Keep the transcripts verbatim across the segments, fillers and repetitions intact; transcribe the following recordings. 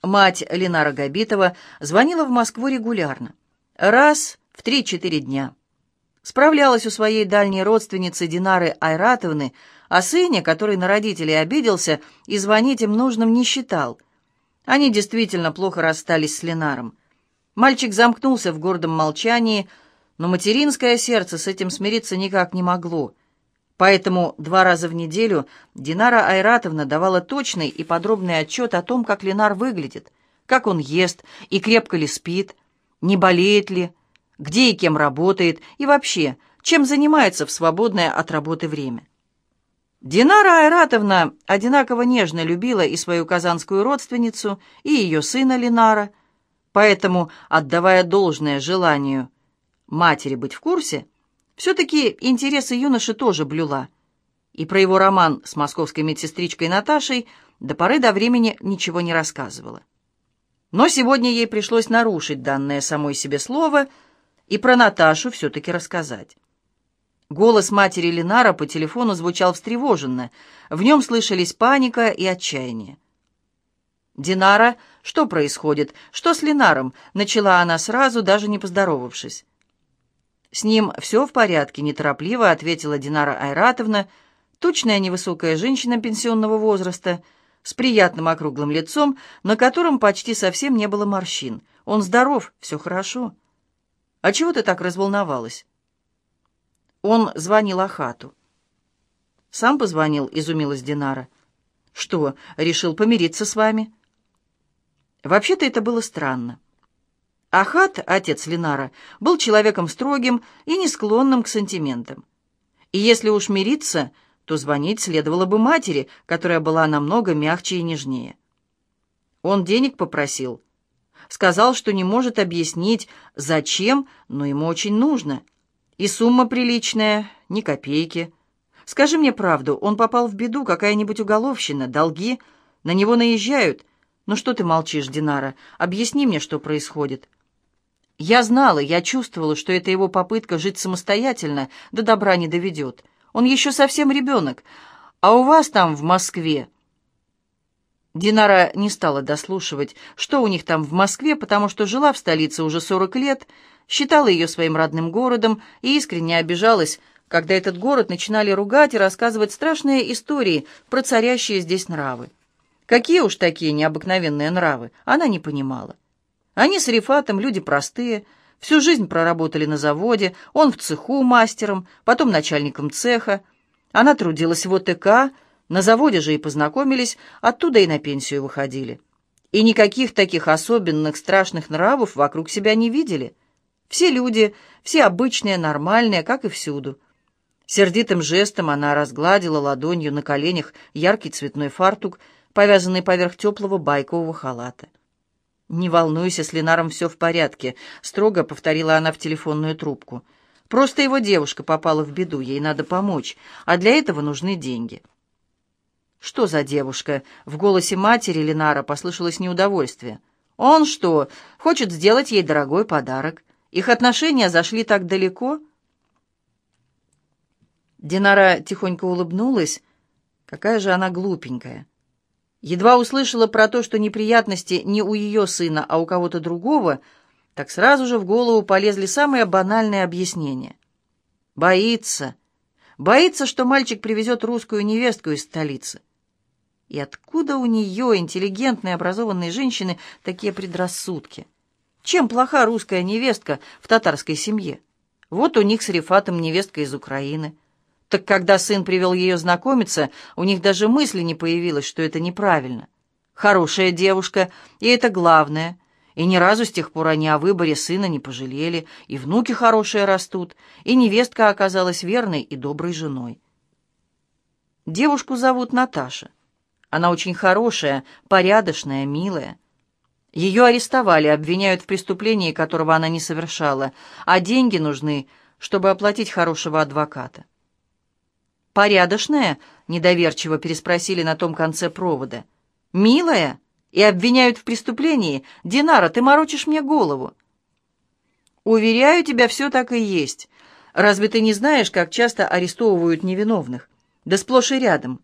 Мать Ленара Габитова звонила в Москву регулярно, раз в три-четыре дня. Справлялась у своей дальней родственницы Динары Айратовны о сыне, который на родителей обиделся и звонить им нужным не считал. Они действительно плохо расстались с Ленаром. Мальчик замкнулся в гордом молчании, но материнское сердце с этим смириться никак не могло. Поэтому два раза в неделю Динара Айратовна давала точный и подробный отчет о том, как Ленар выглядит, как он ест и крепко ли спит, не болеет ли, где и кем работает, и вообще, чем занимается в свободное от работы время. Динара Айратовна одинаково нежно любила и свою казанскую родственницу, и ее сына Ленара, поэтому, отдавая должное желанию матери быть в курсе, все-таки интересы юноши тоже блюла, и про его роман с московской медсестричкой Наташей до поры до времени ничего не рассказывала. Но сегодня ей пришлось нарушить данное самой себе слово и про Наташу все-таки рассказать. Голос матери Ленара по телефону звучал встревоженно, в нем слышались паника и отчаяние. «Динара, что происходит? Что с Ленаром?» — начала она сразу, даже не поздоровавшись. «С ним все в порядке», — неторопливо ответила Динара Айратовна, тучная невысокая женщина пенсионного возраста, с приятным округлым лицом, на котором почти совсем не было морщин. «Он здоров, все хорошо». «А чего ты так разволновалась?» Он звонил Ахату. «Сам позвонил?» — изумилась Динара. «Что, решил помириться с вами?» Вообще-то это было странно. Ахат, отец Ленара, был человеком строгим и не склонным к сантиментам. И если уж мириться, то звонить следовало бы матери, которая была намного мягче и нежнее. Он денег попросил. Сказал, что не может объяснить, зачем, но ему очень нужно. И сумма приличная, ни копейки. Скажи мне правду, он попал в беду, какая-нибудь уголовщина, долги, на него наезжают. Ну что ты молчишь, Динара? Объясни мне, что происходит. Я знала, я чувствовала, что это его попытка жить самостоятельно до добра не доведет. Он еще совсем ребенок. А у вас там, в Москве...» Динара не стала дослушивать, что у них там в Москве, потому что жила в столице уже сорок лет, считала ее своим родным городом и искренне обижалась, когда этот город начинали ругать и рассказывать страшные истории про царящие здесь нравы. Какие уж такие необыкновенные нравы, она не понимала. Они с Рифатом люди простые, всю жизнь проработали на заводе, он в цеху мастером, потом начальником цеха. Она трудилась в ОТК, на заводе же и познакомились, оттуда и на пенсию выходили. И никаких таких особенных страшных нравов вокруг себя не видели. Все люди, все обычные, нормальные, как и всюду. Сердитым жестом она разгладила ладонью на коленях яркий цветной фартук, повязанный поверх теплого байкового халата. «Не волнуйся, с Ленаром все в порядке», — строго повторила она в телефонную трубку. «Просто его девушка попала в беду, ей надо помочь, а для этого нужны деньги». «Что за девушка?» — в голосе матери Ленара послышалось неудовольствие. «Он что, хочет сделать ей дорогой подарок? Их отношения зашли так далеко?» Динара тихонько улыбнулась. Какая же она глупенькая. Едва услышала про то, что неприятности не у ее сына, а у кого-то другого, так сразу же в голову полезли самые банальные объяснения. Боится. Боится, что мальчик привезет русскую невестку из столицы. И откуда у нее, интеллигентной, образованной женщины, такие предрассудки? Чем плоха русская невестка в татарской семье? Вот у них с Рифатом невестка из Украины. Так когда сын привел ее знакомиться, у них даже мысли не появилось, что это неправильно. Хорошая девушка, и это главное. И ни разу с тех пор они о выборе сына не пожалели, и внуки хорошие растут, и невестка оказалась верной и доброй женой. Девушку зовут Наташа. Она очень хорошая, порядочная, милая. Ее арестовали, обвиняют в преступлении, которого она не совершала, а деньги нужны, чтобы оплатить хорошего адвоката. «Порядочная?» — недоверчиво переспросили на том конце провода. «Милая? И обвиняют в преступлении? Динара, ты морочишь мне голову». «Уверяю тебя, все так и есть. Разве ты не знаешь, как часто арестовывают невиновных? Да сплошь и рядом.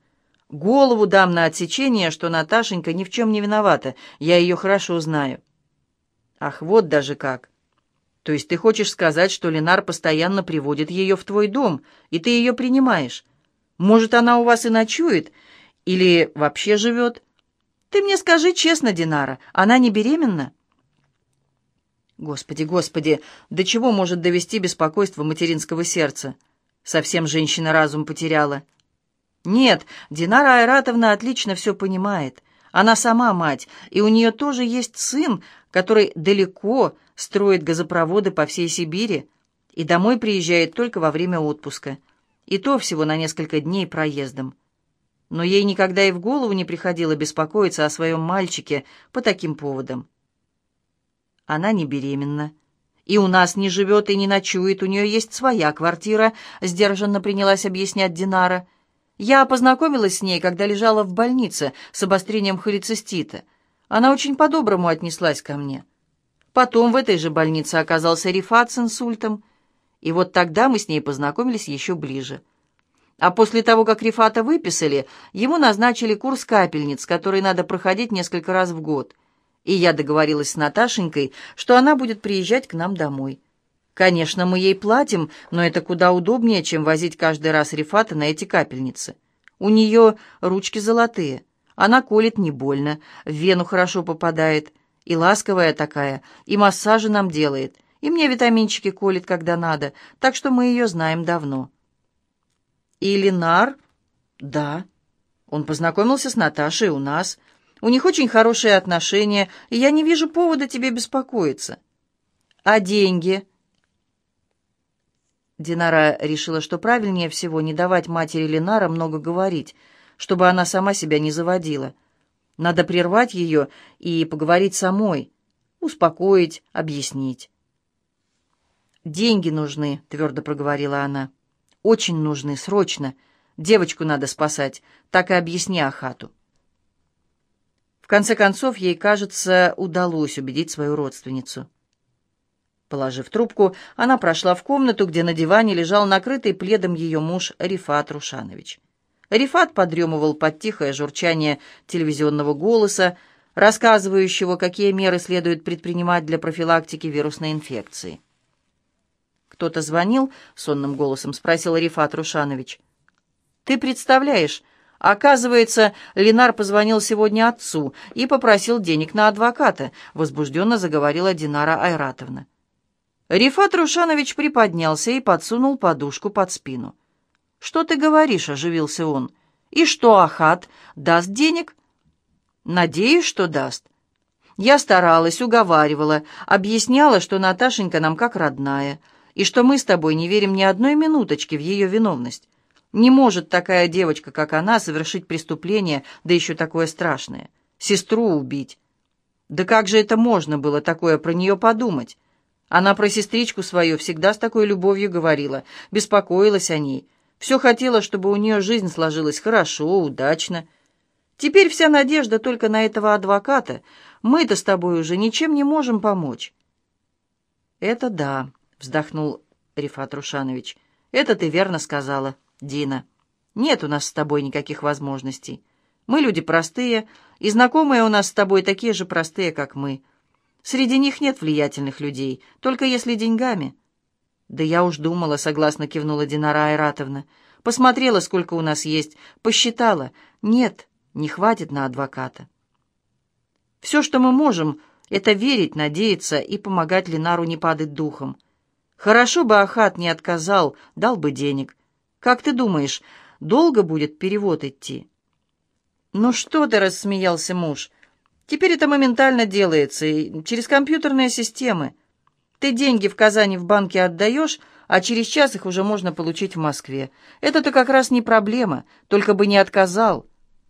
Голову дам на отсечение, что Наташенька ни в чем не виновата, я ее хорошо знаю». «Ах, вот даже как! То есть ты хочешь сказать, что Ленар постоянно приводит ее в твой дом, и ты ее принимаешь? Может, она у вас и ночует, или вообще живет? Ты мне скажи честно, Динара, она не беременна?» Господи, Господи, до чего может довести беспокойство материнского сердца? Совсем женщина разум потеряла. Нет, Динара Айратовна отлично все понимает. Она сама мать, и у нее тоже есть сын, который далеко строит газопроводы по всей Сибири и домой приезжает только во время отпуска, и то всего на несколько дней проездом. Но ей никогда и в голову не приходило беспокоиться о своем мальчике по таким поводам. Она не беременна, и у нас не живет и не ночует, у нее есть своя квартира, сдержанно принялась объяснять Динара. Я познакомилась с ней, когда лежала в больнице с обострением холецистита. Она очень по-доброму отнеслась ко мне. Потом в этой же больнице оказался Рифат с инсультом, и вот тогда мы с ней познакомились еще ближе. А после того, как Рифата выписали, ему назначили курс капельниц, который надо проходить несколько раз в год. И я договорилась с Наташенькой, что она будет приезжать к нам домой. Конечно, мы ей платим, но это куда удобнее, чем возить каждый раз Рифата на эти капельницы. У нее ручки золотые, она колет не больно, в вену хорошо попадает, и ласковая такая, и массажи нам делает, и мне витаминчики колет, когда надо, так что мы ее знаем давно. И Ленар? Да. Он познакомился с Наташей у нас. У них очень хорошие отношения, и я не вижу повода тебе беспокоиться. А деньги? Динара решила, что правильнее всего не давать матери Ленара много говорить, чтобы она сама себя не заводила. Надо прервать ее и поговорить самой, успокоить, объяснить. «Деньги нужны», — твердо проговорила она. «Очень нужны, срочно. Девочку надо спасать, так и объясни Ахату». В конце концов, ей, кажется, удалось убедить свою родственницу. Положив трубку, она прошла в комнату, где на диване лежал накрытый пледом ее муж Рифат Рушанович. Рифат подремывал под тихое журчание телевизионного голоса, рассказывающего, какие меры следует предпринимать для профилактики вирусной инфекции. «Кто-то звонил?» — сонным голосом спросил Рифат Рушанович. «Ты представляешь, оказывается, Ленар позвонил сегодня отцу и попросил денег на адвоката», — возбужденно заговорила Динара Айратовна. Рифат Рушанович приподнялся и подсунул подушку под спину. «Что ты говоришь?» — оживился он. «И что, Ахат даст денег?» «Надеюсь, что даст. Я старалась, уговаривала, объясняла, что Наташенька нам как родная, и что мы с тобой не верим ни одной минуточки в ее виновность. Не может такая девочка, как она, совершить преступление, да еще такое страшное. Сестру убить. Да как же это можно было такое про нее подумать? Она про сестричку свою всегда с такой любовью говорила, беспокоилась о ней. Все хотела, чтобы у нее жизнь сложилась хорошо, удачно. Теперь вся надежда только на этого адвоката. Мы-то с тобой уже ничем не можем помочь». «Это да», — вздохнул Рифат Рушанович. «Это ты верно сказала, Дина. Нет у нас с тобой никаких возможностей. Мы люди простые, и знакомые у нас с тобой такие же простые, как мы. Среди них нет влиятельных людей, только если деньгами». «Да я уж думала», — согласно кивнула Динара Айратовна. «Посмотрела, сколько у нас есть, посчитала. Нет, не хватит на адвоката. Все, что мы можем, это верить, надеяться и помогать Ленару не падать духом. Хорошо бы Ахат не отказал, дал бы денег. Как ты думаешь, долго будет перевод идти?» «Ну что ты», — рассмеялся муж, — «теперь это моментально делается, и через компьютерные системы. Ты деньги в Казани в банке отдаешь, а через час их уже можно получить в Москве. Это-то как раз не проблема, только бы не отказал».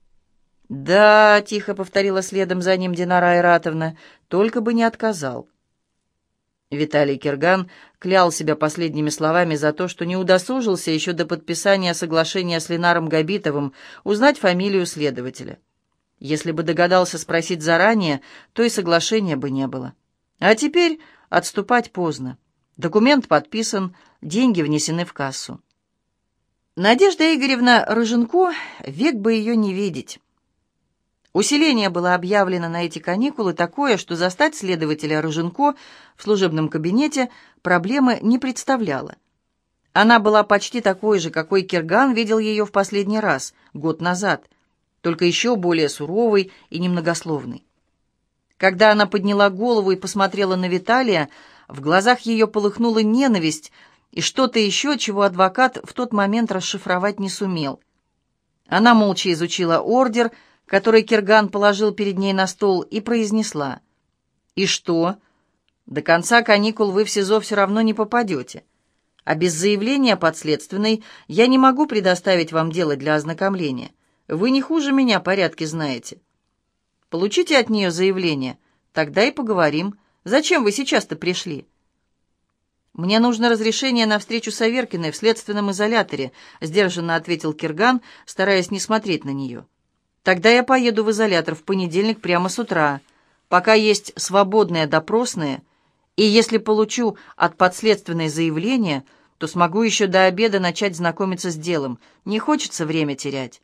«Да», — тихо повторила следом за ним Динара Айратовна, — «только бы не отказал». Виталий Кирган клял себя последними словами за то, что не удосужился еще до подписания соглашения с Ленаром Габитовым узнать фамилию следователя. Если бы догадался спросить заранее, то и соглашения бы не было. А теперь отступать поздно. Документ подписан, деньги внесены в кассу. Надежда Игоревна Рыженко, век бы ее не видеть. Усиление было объявлено на эти каникулы такое, что застать следователя Рыженко в служебном кабинете проблемы не представляло. Она была почти такой же, какой Кирган видел ее в последний раз, год назад, только еще более суровый и немногословный. Когда она подняла голову и посмотрела на Виталия, в глазах ее полыхнула ненависть и что-то еще, чего адвокат в тот момент расшифровать не сумел. Она молча изучила ордер, который Кирган положил перед ней на стол, и произнесла: «И что? До конца каникул вы в СИЗО все равно не попадете. А без заявления подследственной я не могу предоставить вам дело для ознакомления. Вы не хуже меня порядки знаете. Получите от нее заявление, тогда и поговорим. Зачем вы сейчас-то пришли?» «Мне нужно разрешение на встречу с Аверкиной в следственном изоляторе», — сдержанно ответил Кирган, стараясь не смотреть на нее. «Тогда я поеду в изолятор в понедельник прямо с утра, пока есть свободные допросные, и если получу от подследственной заявление, то смогу еще до обеда начать знакомиться с делом. Не хочется время терять».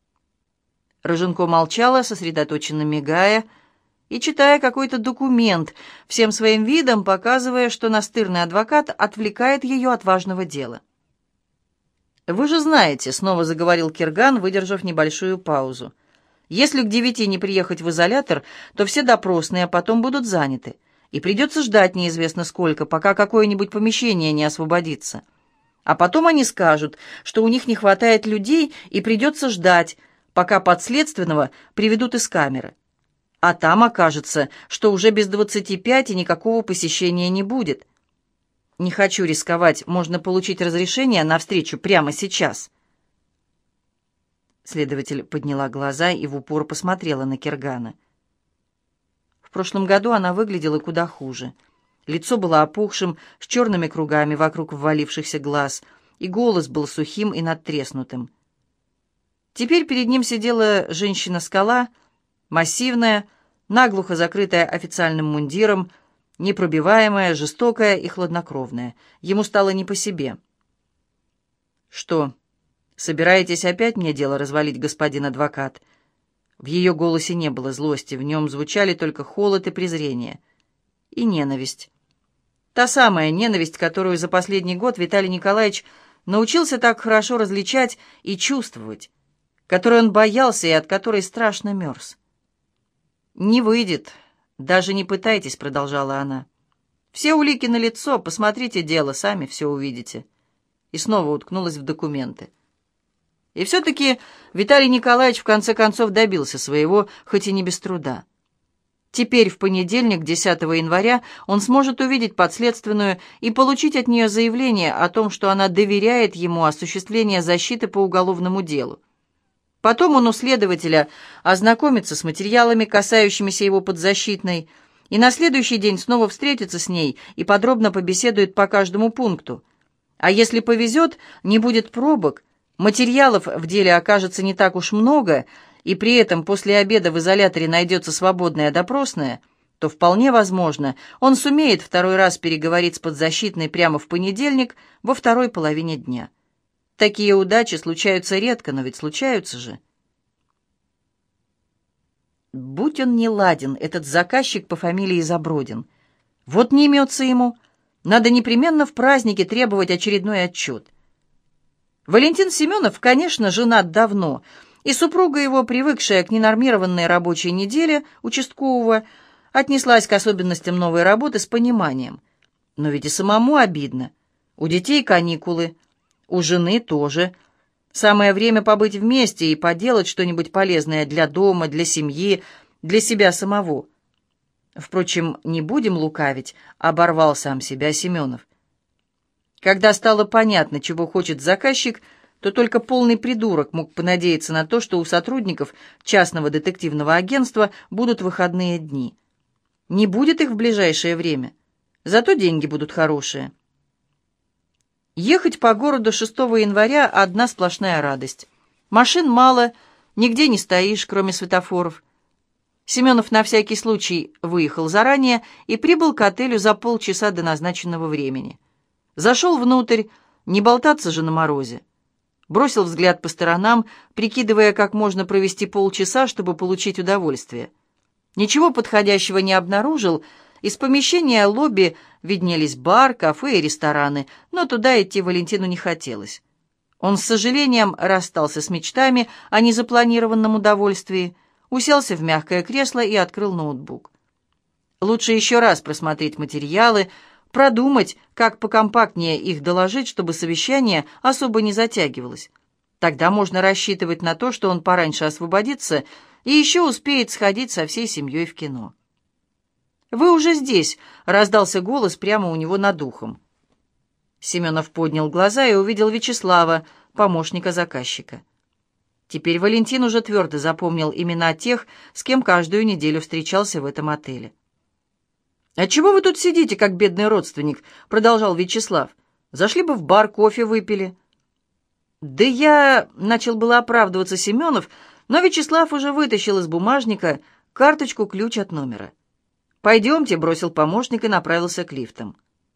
Рыженко молчала, сосредоточенно мигая и читая какой-то документ, всем своим видом показывая, что настырный адвокат отвлекает ее от важного дела. «Вы же знаете», — снова заговорил Кирган, выдержав небольшую паузу, «если к девяти не приехать в изолятор, то все допросные потом будут заняты, и придется ждать неизвестно сколько, пока какое-нибудь помещение не освободится. А потом они скажут, что у них не хватает людей, и придется ждать, пока подследственного приведут из камеры. А там окажется, что уже без двадцати пяти никакого посещения не будет. Не хочу рисковать, можно получить разрешение на встречу прямо сейчас». Следователь подняла глаза и в упор посмотрела на Киргана. В прошлом году она выглядела куда хуже. Лицо было опухшим, с черными кругами вокруг ввалившихся глаз, и голос был сухим и надтреснутым. Теперь перед ним сидела женщина-скала, массивная, наглухо закрытая официальным мундиром, непробиваемая, жестокая и хладнокровная. Ему стало не по себе. «Что, собираетесь опять мне дело развалить, господин адвокат?» В ее голосе не было злости, в нем звучали только холод и презрение. И ненависть. Та самая ненависть, которую за последний год Виталий Николаевич научился так хорошо различать и чувствовать, которой он боялся и от которой страшно мерз. «Не выйдет. Даже не пытайтесь», — продолжала она. «Все улики налицо, посмотрите дело, сами все увидите». И снова уткнулась в документы. И все-таки Виталий Николаевич в конце концов добился своего, хоть и не без труда. Теперь, в понедельник, десятого января, он сможет увидеть подследственную и получить от нее заявление о том, что она доверяет ему осуществление защиты по уголовному делу. Потом он у следователя ознакомится с материалами, касающимися его подзащитной, и на следующий день снова встретится с ней и подробно побеседует по каждому пункту. А если повезет, не будет пробок, материалов в деле окажется не так уж много, и при этом после обеда в изоляторе найдется свободная допросная, то вполне возможно, он сумеет второй раз переговорить с подзащитной прямо в понедельник во второй половине дня. Такие удачи случаются редко, но ведь случаются же. Будь он не ладен, этот заказчик по фамилии Забродин. Вот не имется ему. Надо непременно в празднике требовать очередной отчет. Валентин Семенов, конечно, женат давно, и супруга его, привыкшая к ненормированной рабочей неделе участкового, отнеслась к особенностям новой работы с пониманием. Но ведь и самому обидно. У детей каникулы, у жены тоже. Самое время побыть вместе и поделать что-нибудь полезное для дома, для семьи, для себя самого. Впрочем, не будем лукавить, оборвал сам себя Семенов. Когда стало понятно, чего хочет заказчик, то только полный придурок мог понадеяться на то, что у сотрудников частного детективного агентства будут выходные дни. Не будет их в ближайшее время, зато деньги будут хорошие. Ехать по городу шестого января — одна сплошная радость. Машин мало, нигде не стоишь, кроме светофоров. Семенов на всякий случай выехал заранее и прибыл к отелю за полчаса до назначенного времени. Зашел внутрь, не болтаться же на морозе. Бросил взгляд по сторонам, прикидывая, как можно провести полчаса, чтобы получить удовольствие. Ничего подходящего не обнаружил. Из помещения лобби виднелись бар, кафе и рестораны, но туда идти Валентину не хотелось. Он с сожалением расстался с мечтами о незапланированном удовольствии, уселся в мягкое кресло и открыл ноутбук. Лучше еще раз просмотреть материалы, продумать, как покомпактнее их доложить, чтобы совещание особо не затягивалось. Тогда можно рассчитывать на то, что он пораньше освободится и еще успеет сходить со всей семьей в кино. «Вы уже здесь!» — раздался голос прямо у него над ухом. Семенов поднял глаза и увидел Вячеслава, помощника заказчика. Теперь Валентин уже твердо запомнил имена тех, с кем каждую неделю встречался в этом отеле. «Отчего вы тут сидите, как бедный родственник?» — продолжал Вячеслав. «Зашли бы в бар, кофе выпили». «Да я...» — начал было оправдываться Семенов, но Вячеслав уже вытащил из бумажника карточку-ключ от номера. «Пойдемте», — бросил помощник и направился к лифтам.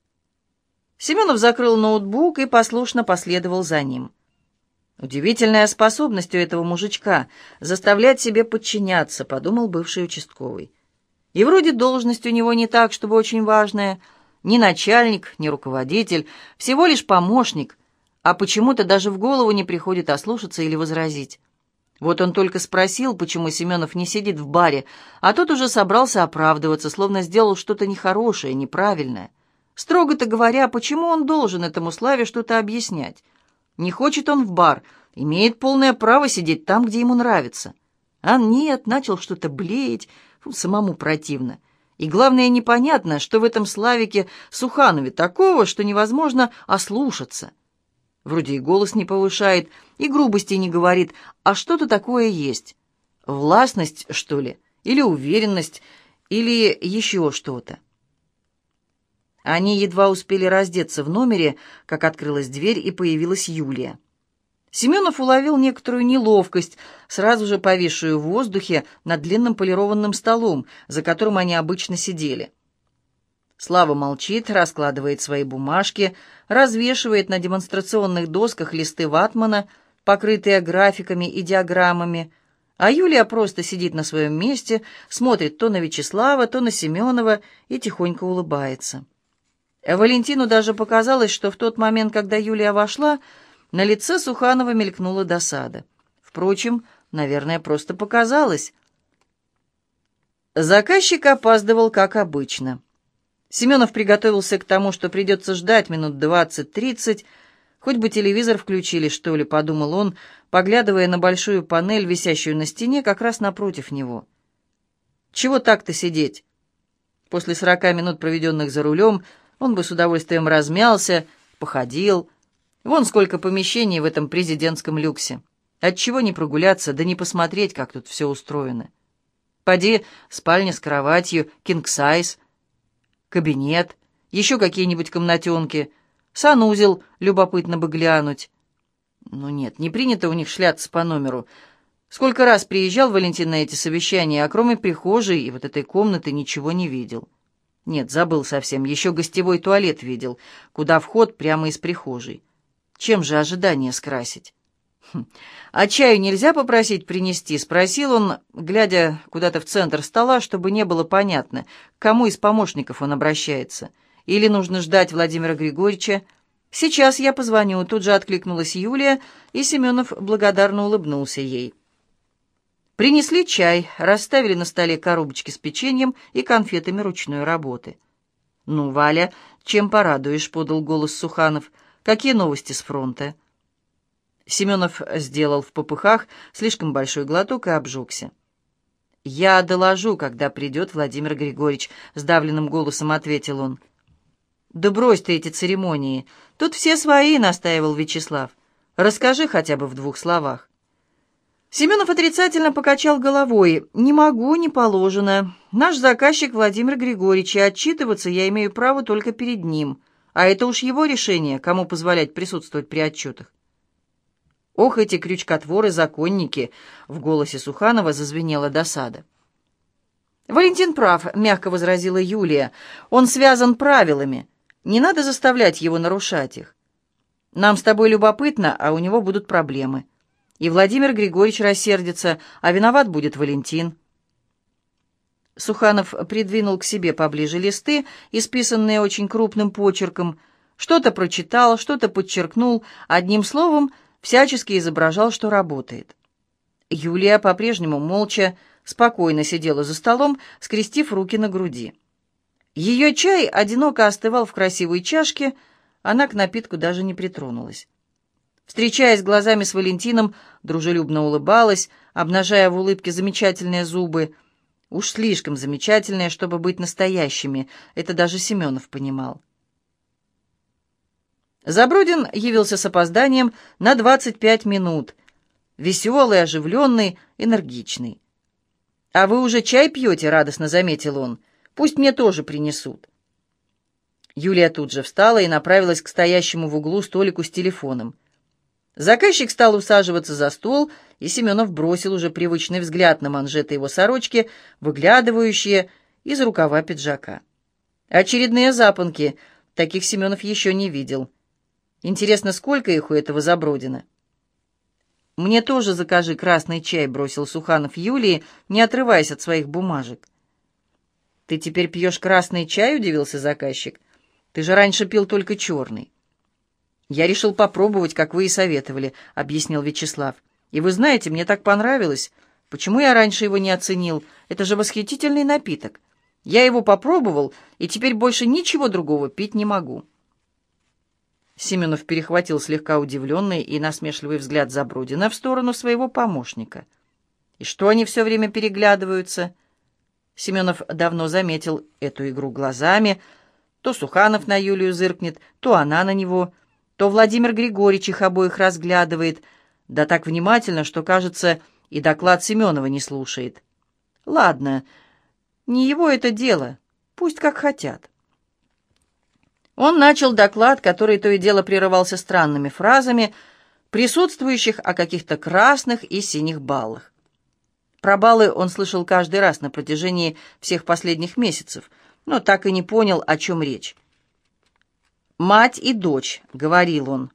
Семенов закрыл ноутбук и послушно последовал за ним. «Удивительная способность у этого мужичка заставлять себе подчиняться», — подумал бывший участковый. «И вроде должность у него не так, чтобы очень важная, ни начальник, ни руководитель, всего лишь помощник, а почему-то даже в голову не приходит ослушаться или возразить. Вот он только спросил, почему Семенов не сидит в баре, а тот уже собрался оправдываться, словно сделал что-то нехорошее, неправильное. Строго-то говоря, почему он должен этому Славе что-то объяснять? Не хочет он в бар, имеет полное право сидеть там, где ему нравится. А нет, начал что-то блеять, фу, самому противно. И главное, непонятно, что в этом Славике Суханове такого, что невозможно ослушаться. Вроде и голос не повышает, и грубости не говорит, а что-то такое есть. Властность, что ли, или уверенность, или еще что-то. Они едва успели раздеться в номере, как открылась дверь и появилась Юлия. Семенов уловил некоторую неловкость, сразу же повисшую в воздухе над длинным полированным столом, за которым они обычно сидели. Слава молчит, раскладывает свои бумажки, развешивает на демонстрационных досках листы ватмана, покрытые графиками и диаграммами, а Юлия просто сидит на своем месте, смотрит то на Вячеслава, то на Семенова и тихонько улыбается. Валентину даже показалось, что в тот момент, когда Юлия вошла, на лице Суханова мелькнула досада. Впрочем, наверное, просто показалось. Заказчик опаздывал, как обычно. Семенов приготовился к тому, что придется ждать минут двадцать-тридцать. Хоть бы телевизор включили, что ли, подумал он, поглядывая на большую панель, висящую на стене, как раз напротив него. Чего так-то сидеть? После сорока минут, проведенных за рулем, он бы с удовольствием размялся, походил. Вон сколько помещений в этом президентском люксе. Отчего не прогуляться, да не посмотреть, как тут все устроено. Поди, спальня с кроватью, кинг-сайз, кабинет, еще какие-нибудь комнатенки, санузел, любопытно бы глянуть. Ну нет, не принято у них шляться по номеру. Сколько раз приезжал Валентин на эти совещания, а кроме прихожей и вот этой комнаты ничего не видел. Нет, забыл совсем, еще гостевой туалет видел, куда вход прямо из прихожей. Чем же ожидание скрасить? Хм. «А чаю нельзя попросить принести?» — спросил он, глядя куда-то в центр стола, чтобы не было понятно, к кому из помощников он обращается. Или нужно ждать Владимира Григорьевича? «Сейчас я позвоню», — тут же откликнулась Юлия, и Семенов благодарно улыбнулся ей. Принесли чай, расставили на столе коробочки с печеньем и конфетами ручной работы. «Ну, Валя, чем порадуешь?» — подал голос Суханов. «Какие новости с фронта?» Семенов сделал в попыхах слишком большой глоток и обжегся. «Я доложу, когда придет Владимир Григорьевич», — сдавленным голосом ответил он. «Да брось ты эти церемонии. Тут все свои», — настаивал Вячеслав. «Расскажи хотя бы в двух словах». Семенов отрицательно покачал головой. «Не могу, не положено. Наш заказчик Владимир Григорьевич, и отчитываться я имею право только перед ним. А это уж его решение, кому позволять присутствовать при отчетах». «Ох, эти крючкотворы-законники!» — в голосе Суханова зазвенела досада. «Валентин прав», — мягко возразила Юлия. «Он связан правилами. Не надо заставлять его нарушать их». Нам с тобой любопытно, а у него будут проблемы. И Владимир Григорьевич рассердится, а виноват будет Валентин». Суханов придвинул к себе поближе листы, исписанные очень крупным почерком, что-то прочитал, что-то подчеркнул, одним словом, всячески изображал, что работает. Юлия по-прежнему молча, спокойно сидела за столом, скрестив руки на груди. Ее чай одиноко остывал в красивой чашке, она к напитку даже не притронулась. Встречаясь глазами с Валентином, дружелюбно улыбалась, обнажая в улыбке замечательные зубы. Уж слишком замечательные, чтобы быть настоящими, это даже Семенов понимал. Забродин явился с опозданием на двадцать пять минут. Веселый, оживленный, энергичный. «А вы уже чай пьете?» — радостно заметил он. «Пусть мне тоже принесут». Юлия тут же встала и направилась к стоящему в углу столику с телефоном. Заказчик стал усаживаться за стол, и Семенов бросил уже привычный взгляд на манжеты его сорочки, выглядывающие из рукава пиджака. Очередные запонки, таких Семенов еще не видел. Интересно, сколько их у этого Забродина? «Мне тоже закажи красный чай», — бросил Суханов Юлии, не отрываясь от своих бумажек. «Ты теперь пьешь красный чай?» — удивился заказчик. «Ты же раньше пил только черный». «Я решил попробовать, как вы и советовали», — объяснил Вячеслав. «И вы знаете, мне так понравилось. Почему я раньше его не оценил? Это же восхитительный напиток. Я его попробовал, и теперь больше ничего другого пить не могу». Семенов перехватил слегка удивленный и насмешливый взгляд Забродина в сторону своего помощника. «И что они все время переглядываются?» Семенов давно заметил эту игру глазами. То Суханов на Юлию зыркнет, то она на него, то Владимир Григорьевич их обоих разглядывает, да так внимательно, что, кажется, и доклад Семенова не слушает. «Ладно, не его это дело, пусть как хотят». Он начал доклад, который то и дело прерывался странными фразами, присутствующих о каких-то красных и синих баллах. Про баллы он слышал каждый раз на протяжении всех последних месяцев, но так и не понял, о чем речь. «Мать и дочь», — говорил он,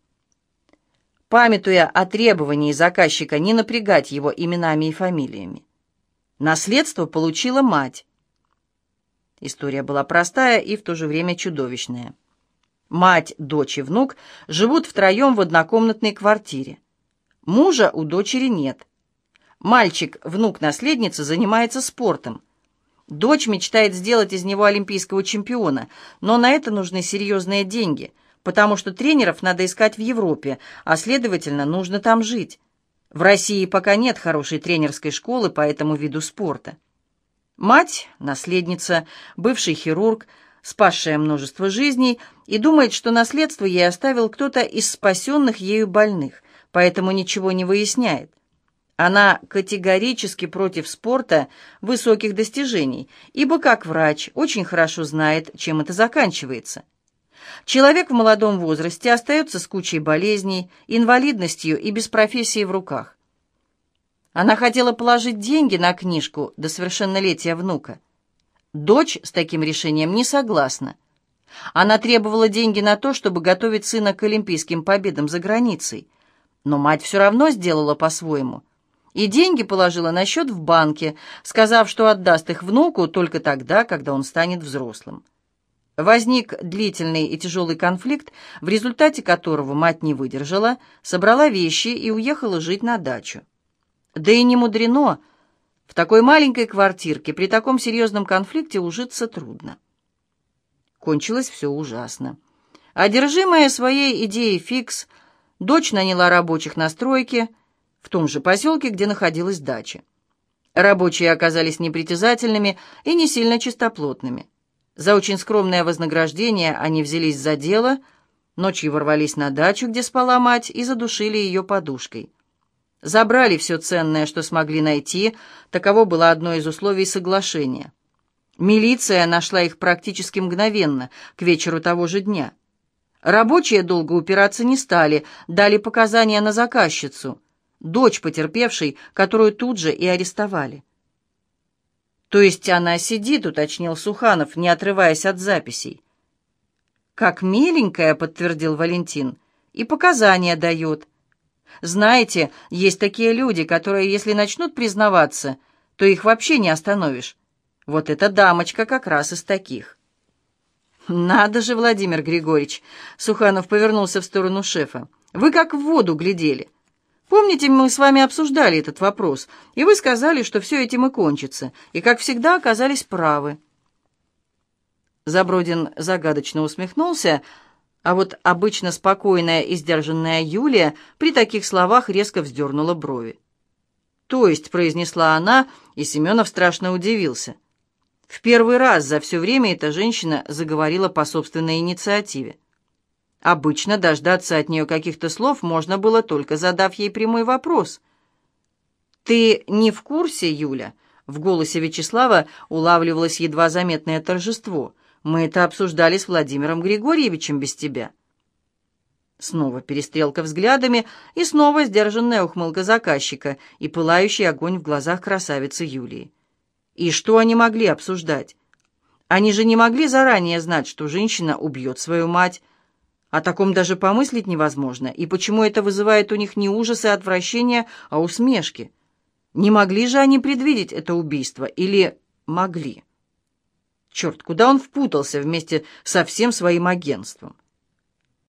памятуя о требовании заказчика не напрягать его именами и фамилиями. Наследство получила мать. История была простая и в то же время чудовищная. Мать, дочь и внук живут втроем в однокомнатной квартире. Мужа у дочери нет. Мальчик, внук наследницы, занимается спортом. Дочь мечтает сделать из него олимпийского чемпиона, но на это нужны серьезные деньги, потому что тренеров надо искать в Европе, а, следовательно, нужно там жить. В России пока нет хорошей тренерской школы по этому виду спорта. Мать, наследница, бывший хирург, спасшая множество жизней, и думает, что наследство ей оставил кто-то из спасенных ею больных, поэтому ничего не выясняет. Она категорически против спорта высоких достижений, ибо как врач очень хорошо знает, чем это заканчивается. Человек в молодом возрасте остается с кучей болезней, инвалидностью и без профессии в руках. Она хотела положить деньги на книжку до совершеннолетия внука. Дочь с таким решением не согласна. Она требовала деньги на то, чтобы готовить сына к олимпийским победам за границей. Но мать все равно сделала по-своему. И деньги положила на счет в банке, сказав, что отдаст их внуку только тогда, когда он станет взрослым. Возник длительный и тяжелый конфликт, в результате которого мать не выдержала, собрала вещи и уехала жить на дачу. Да и не мудрено. В такой маленькой квартирке при таком серьезном конфликте ужиться трудно. Кончилось все ужасно. Одержимая своей идеей фикс, дочь наняла рабочих на стройке в том же поселке, где находилась дача. Рабочие оказались непритязательными и не сильно чистоплотными. За очень скромное вознаграждение они взялись за дело, ночью ворвались на дачу, где спала мать, и задушили ее подушкой. Забрали все ценное, что смогли найти, таково было одно из условий соглашения. Милиция нашла их практически мгновенно, к вечеру того же дня. Рабочие долго упираться не стали, дали показания на заказчицу, дочь потерпевшей, которую тут же и арестовали. «То есть она сидит», — уточнил Суханов, не отрываясь от записей. «Как миленькая», — подтвердил Валентин. и показания дает. Знаете, есть такие люди, которые, если начнут признаваться, то их вообще не остановишь. Вот эта дамочка как раз из таких». «Надо же, Владимир Григорьевич!» — Суханов повернулся в сторону шефа. «Вы как в воду глядели. Помните, мы с вами обсуждали этот вопрос, и вы сказали, что все этим и кончится, и, как всегда, оказались правы». Забродин загадочно усмехнулся, а вот обычно спокойная и сдержанная Юлия при таких словах резко вздернула брови. «То есть», — произнесла она, и Семенов страшно удивился. В первый раз за все время эта женщина заговорила по собственной инициативе. Обычно дождаться от нее каких-то слов можно было, только задав ей прямой вопрос. «Ты не в курсе, Юля?» В голосе Вячеслава улавливалось едва заметное торжество. «Мы это обсуждали с Владимиром Григорьевичем без тебя». Снова перестрелка взглядами, и снова сдержанная ухмылка заказчика и пылающий огонь в глазах красавицы Юлии. И что они могли обсуждать? Они же не могли заранее знать, что женщина убьет свою мать. О таком даже помыслить невозможно. И почему это вызывает у них не ужас и отвращение, а усмешки? Не могли же они предвидеть это убийство? Или могли? Черт, куда он впутался вместе со всем своим агентством?